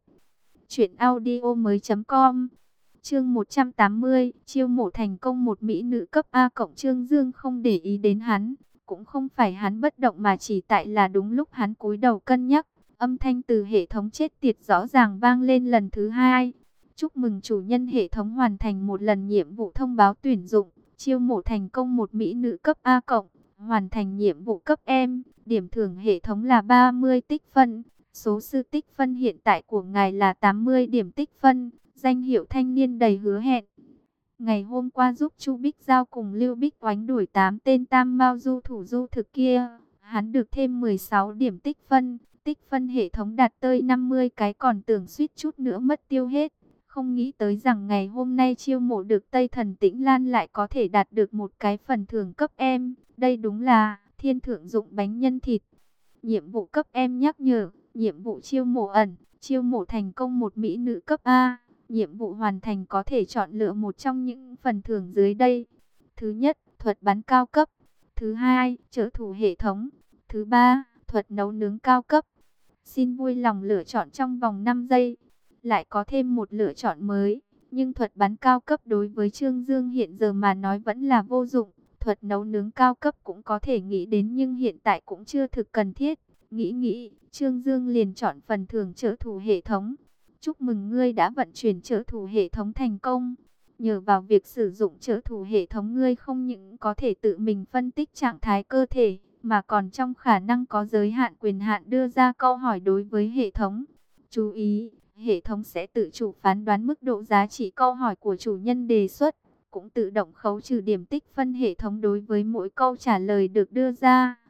truyệnaudiomoi.com. Chương 180, chiêu mộ thành công một mỹ nữ cấp A cộng. Trương Dương không để ý đến hắn, cũng không phải hắn bất động mà chỉ tại là đúng lúc hắn cúi đầu cân nhắc, âm thanh từ hệ thống chết tiệt rõ ràng vang lên lần thứ hai. Chúc mừng chủ nhân, hệ thống hoàn thành một lần nhiệm vụ thông báo tuyển dụng, chiêu mộ thành công một mỹ nữ cấp A cộng, hoàn thành nhiệm vụ cấp em, điểm thưởng hệ thống là 30 tích phân, số sư tích phân hiện tại của ngài là 80 điểm tích phân, danh hiệu thanh niên đầy hứa hẹn. Ngày hôm qua giúp Chu Bích Giao cùng Lưu Bích Oánh đuổi 8 tên tam mao du thủ du thực kia, hắn được thêm 16 điểm tích phân hệ thống đạt tới 50 cái, còn tưởng suýt chút nữa mất tiêu hết. Không nghĩ tới rằng ngày hôm nay chiêu mộ được Tây Thần Tĩnh Lan lại có thể đạt được một cái phần thưởng cấp em. Đây đúng là thiên thượng dụng bánh nhân thịt. Nhiệm vụ cấp em nhắc nhở, nhiệm vụ chiêu mộ ẩn, chiêu mộ thành công một mỹ nữ cấp A. Nhiệm vụ hoàn thành có thể chọn lựa một trong những phần thưởng dưới đây. Thứ nhất, thuật bắn cao cấp. Thứ hai, trợ thủ hệ thống. Thứ ba, thuật nấu nướng cao cấp. Xin vui lòng lựa chọn trong vòng 5 giây. Lại có thêm một lựa chọn mới. Nhưng thuật bắn cao cấp đối với Trương Dương hiện giờ mà nói vẫn là vô dụng. Thuật nấu nướng cao cấp cũng có thể nghĩ đến nhưng hiện tại cũng chưa thực cần thiết. Nghĩ, Trương Dương liền chọn phần thưởng trợ thủ hệ thống. Chúc mừng ngươi đã vận chuyển trợ thủ hệ thống thành công. Nhờ vào việc sử dụng trợ thủ hệ thống, ngươi không những có thể tự mình phân tích trạng thái cơ thể, mà còn trong khả năng có giới hạn quyền hạn đưa ra câu hỏi đối với hệ thống. Chú ý, hệ thống sẽ tự chủ phán đoán mức độ giá trị câu hỏi của chủ nhân đề xuất, cũng tự động khấu trừ điểm tích phân hệ thống đối với mỗi câu trả lời được đưa ra.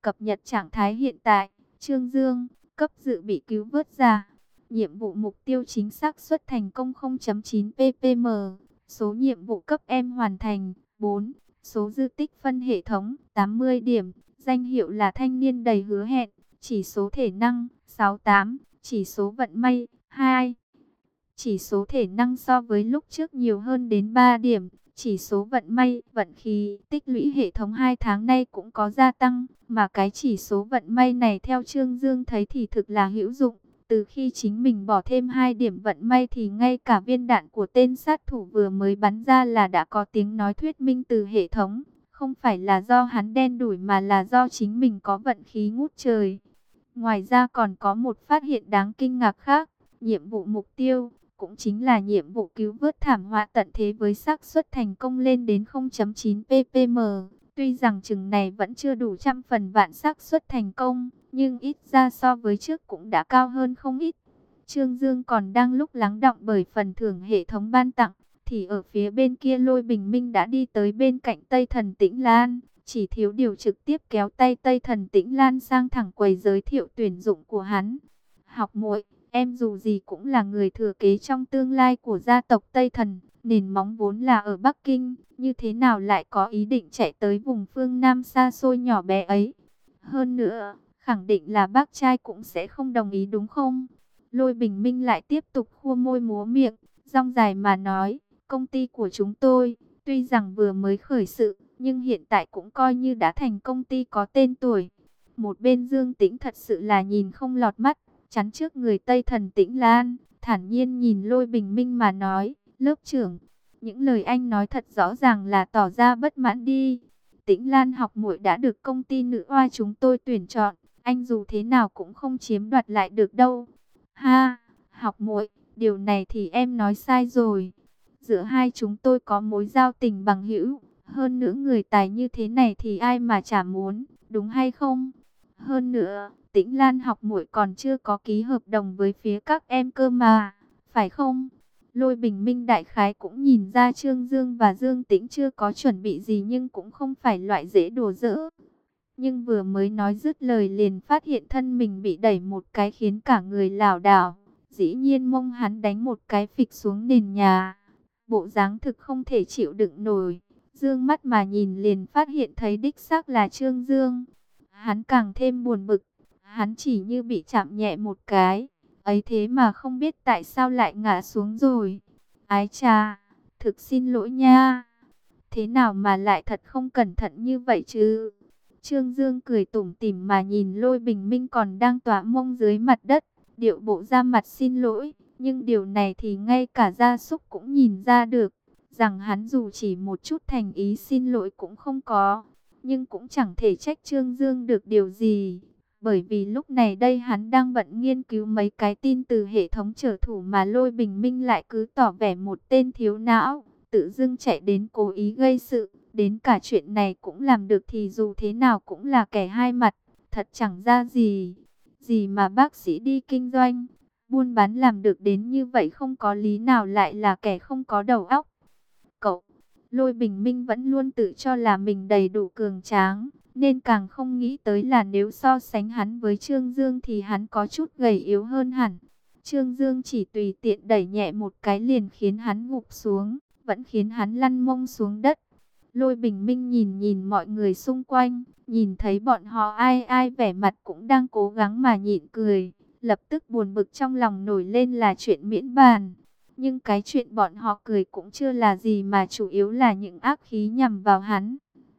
cập nhật trạng thái hiện tại. Trương Dương, cấp dự bị cứu vớt ra. Nhiệm vụ mục tiêu chính xác suất thành công 0.9 ppm. Số nhiệm vụ cấp em hoàn thành 4. Số dư tích phân hệ thống 80 điểm. Danh hiệu là thanh niên đầy hứa hẹn. Chỉ số thể năng 68. Chỉ số vận may 2. Chỉ số thể năng so với lúc trước nhiều hơn đến 3 điểm. Chỉ số vận may, vận khí, tích lũy hệ thống 2 tháng nay cũng có gia tăng. Mà cái chỉ số vận may này theo Trương Dương thấy thì thực là hữu dụng. Từ khi chính mình bỏ thêm 2 điểm vận may thì ngay cả viên đạn của tên sát thủ vừa mới bắn ra là đã có tiếng nói thuyết minh từ hệ thống. Không phải là do hắn đen đủi mà là do chính mình có vận khí ngút trời. Ngoài ra còn có một phát hiện đáng kinh ngạc khác. Nhiệm vụ mục tiêu cũng chính là nhiệm vụ cứu vớt thảm họa tận thế với xác suất thành công lên đến 0.9 ppm. Tuy rằng chừng này vẫn chưa đủ trăm phần vạn xác suất thành công, nhưng ít ra so với trước cũng đã cao hơn không ít. Trương Dương còn đang lúc lắng đọng bởi phần thưởng hệ thống ban tặng, thì ở phía bên kia Lôi Bình Minh đã đi tới bên cạnh Tây Thần Tĩnh Lan. Chỉ thiếu điều trực tiếp kéo tay Tây Thần Tĩnh Lan sang thẳng quầy giới thiệu tuyển dụng của hắn. Học muội, em dù gì cũng là người thừa kế trong tương lai của gia tộc Tây Thần, nền móng vốn là ở Bắc Kinh, như thế nào lại có ý định chạy tới vùng phương Nam xa xôi nhỏ bé ấy. Hơn nữa, khẳng định là bác trai cũng sẽ không đồng ý đúng không? Lôi Bình Minh lại tiếp tục khua môi múa miệng, dong dài mà nói, công ty của chúng tôi, tuy rằng vừa mới khởi sự, nhưng hiện tại cũng coi như đã thành công ty có tên tuổi. Một bên Dương Tĩnh thật sự là nhìn không lọt mắt, chắn trước người Tây Thần Tĩnh Lan, thản nhiên nhìn Lôi Bình Minh mà nói, lớp trưởng, những lời anh nói thật rõ ràng là tỏ ra bất mãn đi. Tĩnh Lan học muội đã được công ty nữ oa chúng tôi tuyển chọn, anh dù thế nào cũng không chiếm đoạt lại được đâu. Ha, học muội, điều này thì em nói sai rồi. Giữa hai chúng tôi có mối giao tình bằng hữu, hơn nữa người tài như thế này thì ai mà chả muốn, đúng hay không? Hơn nữa, Tĩnh Lan học muội còn chưa có ký hợp đồng với phía các em cơ mà, phải không? Lôi Bình Minh đại khái cũng nhìn ra Trương Dương và Dương Tĩnh chưa có chuẩn bị gì nhưng cũng không phải loại dễ đùa giỡn. Nhưng vừa mới nói dứt lời liền phát hiện thân mình bị đẩy một cái khiến cả người lảo đảo. Dĩ nhiên mông hắn đánh một cái phịch xuống nền nhà. Bộ dáng thực không thể chịu đựng nổi. Dương mắt mà nhìn liền phát hiện thấy đích xác là Trương Dương. Hắn càng thêm buồn bực. Hắn chỉ như bị chạm nhẹ một cái. Ấy thế mà không biết tại sao lại ngã xuống rồi. Ái chà, thực xin lỗi nha. Thế nào mà lại thật không cẩn thận như vậy chứ? Trương Dương cười tủm tỉm mà nhìn Lôi Bình Minh còn đang tỏa mông dưới mặt đất, điệu bộ ra mặt xin lỗi, nhưng điều này thì ngay cả gia súc cũng nhìn ra được, rằng hắn dù chỉ một chút thành ý xin lỗi cũng không có, nhưng cũng chẳng thể trách Trương Dương được điều gì, bởi vì lúc này đây hắn đang bận nghiên cứu mấy cái tin từ hệ thống trở thủ mà Lôi Bình Minh lại cứ tỏ vẻ một tên thiếu não, tự dưng chạy đến cố ý gây sự. Đến cả chuyện này cũng làm được thì dù thế nào cũng là kẻ hai mặt, thật chẳng ra gì. Gì mà bác sĩ đi kinh doanh, buôn bán làm được đến như vậy không có lý nào lại là kẻ không có đầu óc. Cậu, Lôi Bình Minh vẫn luôn tự cho là mình đầy đủ cường tráng, nên càng không nghĩ tới là nếu so sánh hắn với Trương Dương thì hắn có chút gầy yếu hơn hẳn. Trương Dương chỉ tùy tiện đẩy nhẹ một cái liền khiến hắn gục xuống, vẫn khiến hắn lăn mông xuống đất. Lôi Bình Minh nhìn nhìn mọi người xung quanh, nhìn thấy bọn họ ai ai vẻ mặt cũng đang cố gắng mà nhịn cười, lập tức buồn bực trong lòng nổi lên là chuyện miễn bàn. Nhưng cái chuyện bọn họ cười cũng chưa là gì mà chủ yếu là những ác khí nhằm vào hắn.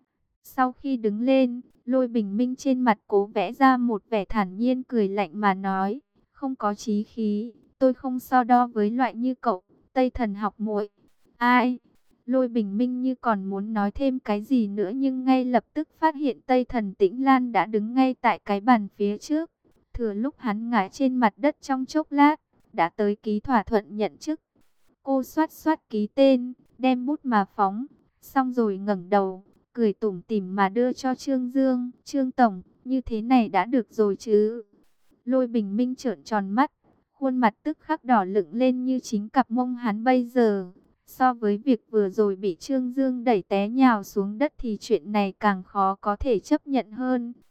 Sau khi đứng lên, Lôi Bình Minh trên mặt cố vẽ ra một vẻ thản nhiên cười lạnh mà nói, không có chí khí, tôi không so đo với loại như cậu, Tây Thần học muội. Ai? Lôi Bình Minh như còn muốn nói thêm cái gì nữa nhưng ngay lập tức phát hiện Tây Thần Tĩnh Lan đã đứng ngay tại cái bàn phía trước. Thừa lúc hắn ngã trên mặt đất trong chốc lát, đã tới ký thỏa thuận nhận chức. Cô xoát xoát ký tên, đem bút mà phóng, xong rồi ngẩng đầu, cười tủm tỉm mà đưa cho Trương Dương. Trương Tổng, như thế này đã được rồi chứ? Lôi Bình Minh trợn tròn mắt, khuôn mặt tức khắc đỏ lựng lên như chính cặp mông hắn bây giờ. So với việc vừa rồi bị Trương Dương đẩy té nhào xuống đất thì chuyện này càng khó có thể chấp nhận hơn.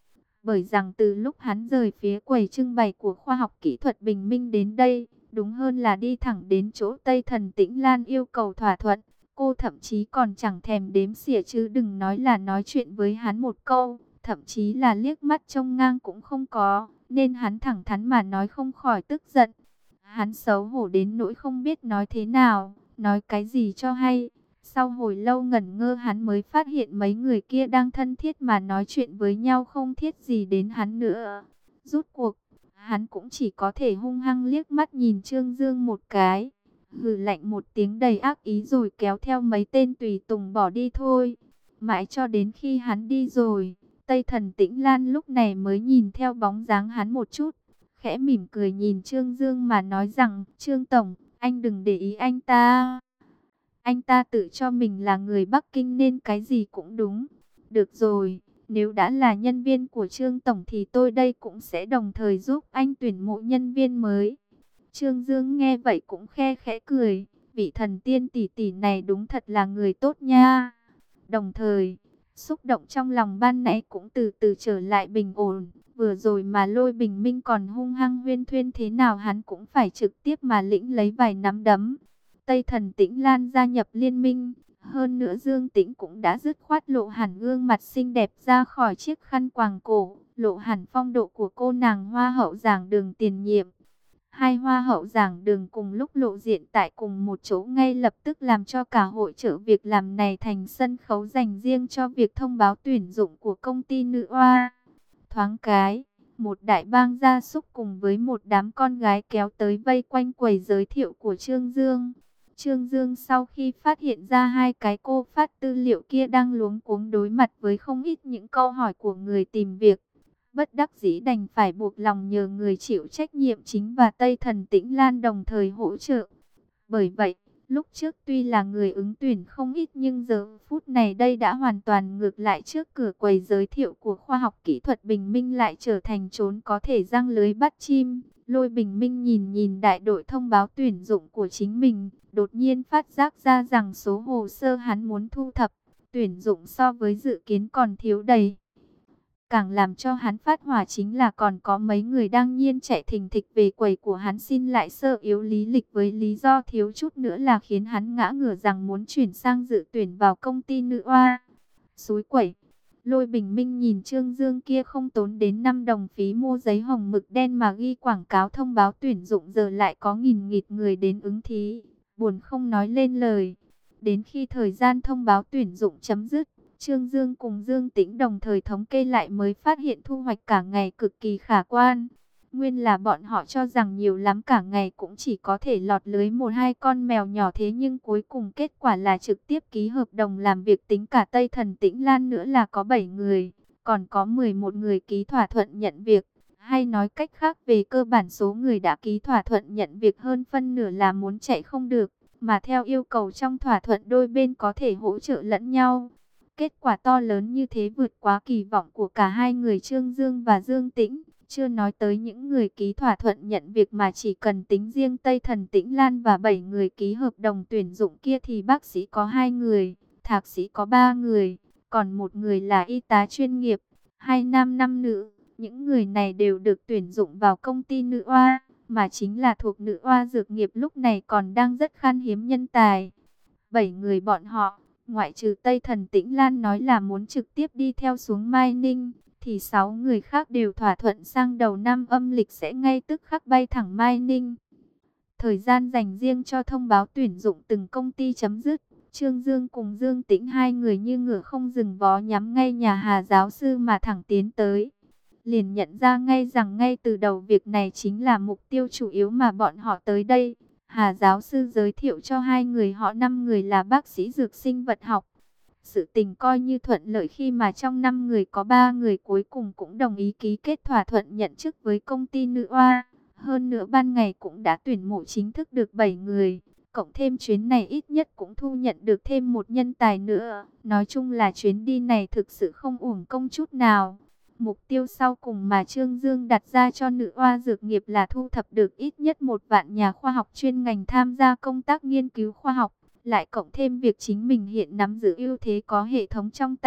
Bởi rằng từ lúc hắn rời phía quầy trưng bày của khoa học kỹ thuật bình minh đến đây, đúng hơn là đi thẳng đến chỗ Tây Thần Tĩnh Lan yêu cầu thỏa thuận, cô thậm chí còn chẳng thèm đếm xỉa chứ đừng nói là nói chuyện với hắn một câu, thậm chí là liếc mắt trông ngang cũng không có, nên hắn thẳng thắn mà nói không khỏi tức giận. Hắn xấu hổ đến nỗi không biết nói thế nào, nói cái gì cho hay. Sau hồi lâu ngẩn ngơ hắn mới phát hiện mấy người kia đang thân thiết mà nói chuyện với nhau không thiết gì đến hắn nữa. Rút cuộc, hắn cũng chỉ có thể hung hăng liếc mắt nhìn Trương Dương một cái. Hừ lạnh một tiếng đầy ác ý rồi kéo theo mấy tên tùy tùng bỏ đi thôi. Mãi cho đến khi hắn đi rồi, Tây Thần Tĩnh Lan lúc này mới nhìn theo bóng dáng hắn một chút. Khẽ mỉm cười nhìn Trương Dương mà nói rằng, Trương Tổng, anh đừng để ý anh ta. Anh ta tự cho mình là người Bắc Kinh nên cái gì cũng đúng. Được rồi, nếu đã là nhân viên của Trương Tổng thì tôi đây cũng sẽ đồng thời giúp anh tuyển mộ nhân viên mới. Trương Dương nghe vậy cũng khe khẽ cười, vị thần tiên tỷ tỷ này đúng thật là người tốt nha. Đồng thời, xúc động trong lòng ban nãy cũng từ từ trở lại bình ổn. Vừa rồi mà Lôi Bình Minh còn hung hăng huyên thuyên thế nào hắn cũng phải trực tiếp mà lĩnh lấy vài nắm đấm. Tây Thần Tĩnh Lan gia nhập liên minh, hơn nữa Dương Tĩnh cũng đã dứt khoát lộ hẳn gương mặt xinh đẹp ra khỏi chiếc khăn quàng cổ, lộ hẳn phong độ của cô nàng hoa hậu giảng đường tiền nhiệm. Hai hoa hậu giảng đường cùng lúc lộ diện tại cùng một chỗ ngay lập tức làm cho cả hội chợ việc làm này thành sân khấu dành riêng cho việc thông báo tuyển dụng của công ty nữ oa. Thoáng cái, một đại bang gia súc cùng với một đám con gái kéo tới vây quanh quầy giới thiệu của Trương Dương. Trương Dương sau khi phát hiện ra hai cái cô phát tư liệu kia đang luống cuống đối mặt với không ít những câu hỏi của người tìm việc, bất đắc dĩ đành phải buộc lòng nhờ người chịu trách nhiệm chính và Tây Thần Tĩnh Lan đồng thời hỗ trợ. Bởi vậy, lúc trước tuy là người ứng tuyển không ít nhưng giờ phút này đây đã hoàn toàn ngược lại, trước cửa quầy giới thiệu của khoa học kỹ thuật Bình Minh lại trở thành trốn có thể giăng lưới bắt chim. Lôi Bình Minh nhìn nhìn đại đội thông báo tuyển dụng của chính mình, đột nhiên phát giác ra rằng số hồ sơ hắn muốn thu thập, tuyển dụng so với dự kiến còn thiếu đầy. Càng làm cho hắn phát hỏa chính là còn có mấy người đang nhiên chạy thình thịch về quầy của hắn xin lại sơ yếu lý lịch với lý do thiếu chút nữa là khiến hắn ngã ngửa rằng muốn chuyển sang dự tuyển vào công ty nữ oa. Xúi quẩy, Lôi Bình Minh nhìn Trương Dương kia không tốn đến 5 đồng phí mua giấy hồng mực đen mà ghi quảng cáo thông báo tuyển dụng, giờ lại có nghìn nghịt người đến ứng thí, buồn không nói lên lời. Đến khi thời gian thông báo tuyển dụng chấm dứt, Trương Dương cùng Dương Tĩnh đồng thời thống kê lại mới phát hiện thu hoạch cả ngày cực kỳ khả quan. Nguyên là bọn họ cho rằng nhiều lắm cả ngày cũng chỉ có thể lọt lưới một hai con mèo nhỏ, thế nhưng cuối cùng kết quả là trực tiếp ký hợp đồng làm việc, tính cả Tây Thần Tĩnh Lan nữa là có 7 người, còn có 11 người ký thỏa thuận nhận việc. Hay nói cách khác, về cơ bản số người đã ký thỏa thuận nhận việc hơn phân nửa là muốn chạy không được, mà theo yêu cầu trong thỏa thuận đôi bên có thể hỗ trợ lẫn nhau. Kết quả to lớn như thế vượt quá kỳ vọng của cả hai người Trương Dương và Dương Tĩnh. Chưa nói tới những người ký thỏa thuận nhận việc, mà chỉ cần tính riêng Tây Thần Tĩnh Lan và 7 người ký hợp đồng tuyển dụng kia thì bác sĩ có 2 người, thạc sĩ có 3 người, còn một người là y tá chuyên nghiệp, 2 nam 5 nữ. Những người này đều được tuyển dụng vào công ty nữ oa, mà chính là thuộc nữ oa dược nghiệp lúc này còn đang rất khan hiếm nhân tài. 7 người bọn họ, ngoại trừ Tây Thần Tĩnh Lan nói là muốn trực tiếp đi theo xuống Mai Ninh, thì 6 người khác đều thỏa thuận sang đầu năm âm lịch sẽ ngay tức khắc bay thẳng Mai Ninh. Thời gian dành riêng cho thông báo tuyển dụng từng công ty chấm dứt, Trương Dương cùng Dương Tĩnh hai người như ngựa không dừng vó nhắm ngay nhà Hà giáo sư mà thẳng tiến tới. Liền nhận ra ngay rằng ngay từ đầu việc này chính là mục tiêu chủ yếu mà bọn họ tới đây. Hà giáo sư giới thiệu cho hai người họ 5 người là bác sĩ dược sinh vật học. Sự tình coi như thuận lợi khi mà trong 5 người có 3 người cuối cùng cũng đồng ý ký kết thỏa thuận nhận chức với công ty nữ oa. Hơn nữa ban ngày cũng đã tuyển mộ chính thức được 7 người. Cộng thêm chuyến này ít nhất cũng thu nhận được thêm một nhân tài nữa. Nói chung là chuyến đi này thực sự không uổng công chút nào. Mục tiêu sau cùng mà Trương Dương đặt ra cho nữ oa dược nghiệp là thu thập được ít nhất 1 vạn nhà khoa học chuyên ngành tham gia công tác nghiên cứu khoa học. Lại cộng thêm việc chính mình hiện nắm giữ ưu thế có hệ thống trong tay,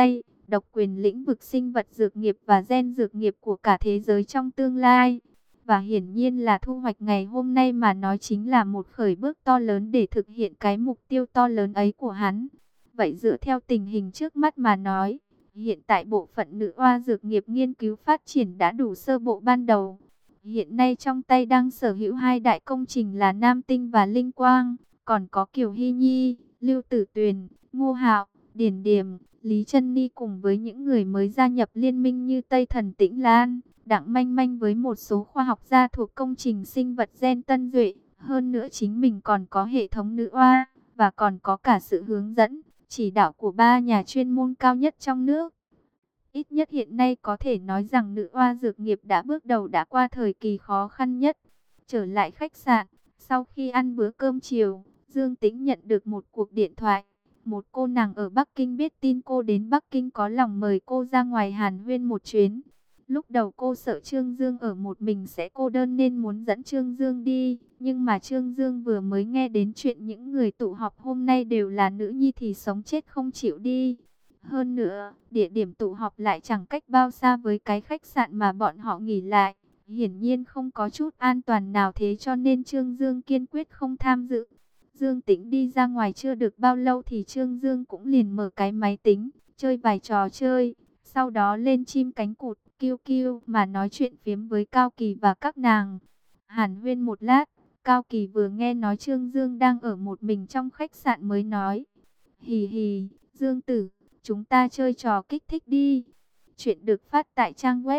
độc quyền lĩnh vực sinh vật dược nghiệp và gen dược nghiệp của cả thế giới trong tương lai. Và hiển nhiên là thu hoạch ngày hôm nay mà nói chính là một khởi bước to lớn để thực hiện cái mục tiêu to lớn ấy của hắn. Vậy dựa theo tình hình trước mắt mà nói, hiện tại bộ phận nữ oa dược nghiệp nghiên cứu phát triển đã đủ sơ bộ ban đầu. Hiện nay trong tay đang sở hữu hai đại công trình là Nam Tinh và Linh Quang, còn có Kiều Hy Nhi, Lưu Tử Tuyền, Ngô Hạo, Điển Điềm, Lý Chân Ni cùng với những người mới gia nhập liên minh như Tây Thần Tĩnh Lan, Đặng Manh Manh với một số khoa học gia thuộc công trình sinh vật gen Tân Duệ. Hơn nữa chính mình còn có hệ thống nữ oa và còn có cả sự hướng dẫn, chỉ đạo của ba nhà chuyên môn cao nhất trong nước. Ít nhất hiện nay có thể nói rằng nữ oa dược nghiệp đã bước đầu đã qua thời kỳ khó khăn nhất. Trở lại khách sạn, sau khi ăn bữa cơm chiều, Dương Tĩnh nhận được một cuộc điện thoại. Một cô nàng ở Bắc Kinh biết tin cô đến Bắc Kinh có lòng mời cô ra ngoài hàn huyên một chuyến. Lúc đầu cô sợ Trương Dương ở một mình sẽ cô đơn nên muốn dẫn Trương Dương đi. Nhưng mà Trương Dương vừa mới nghe đến chuyện những người tụ họp hôm nay đều là nữ nhi thì sống chết không chịu đi. Hơn nữa, địa điểm tụ họp lại chẳng cách bao xa với cái khách sạn mà bọn họ nghỉ lại. Hiển nhiên không có chút an toàn nào, thế cho nên Trương Dương kiên quyết không tham dự. Dương Tĩnh đi ra ngoài chưa được bao lâu thì Trương Dương cũng liền mở cái máy tính, chơi vài trò chơi. Sau đó lên chim cánh cụt, kêu kêu mà nói chuyện phiếm với Cao Kỳ và các nàng. Hàn huyên một lát, Cao Kỳ vừa nghe nói Trương Dương đang ở một mình trong khách sạn mới nói: Hì hì, Dương tử, chúng ta chơi trò kích thích đi. Chuyện được phát tại trang web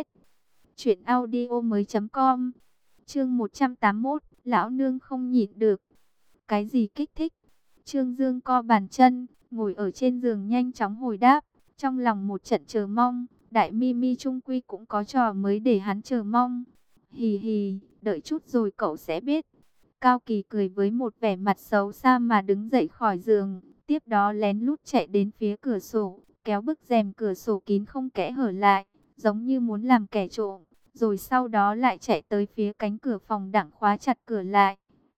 truyệnaudiomoi.com. Chương 181, lão nương không nhịn được. Cái gì kích thích? Trương Dương co bàn chân, ngồi ở trên giường nhanh chóng hồi đáp, trong lòng một trận chờ mong. Đại Mimi trung quy cũng có trò mới để hắn chờ mong. Hì hì, đợi chút rồi cậu sẽ biết. Cao Kỳ cười với một vẻ mặt xấu xa mà đứng dậy khỏi giường, tiếp đó lén lút chạy đến phía cửa sổ, kéo bức rèm cửa sổ kín không kẽ hở lại, giống như muốn làm kẻ trộm, rồi sau đó lại chạy tới phía cánh cửa phòng đặng khóa chặt cửa lại.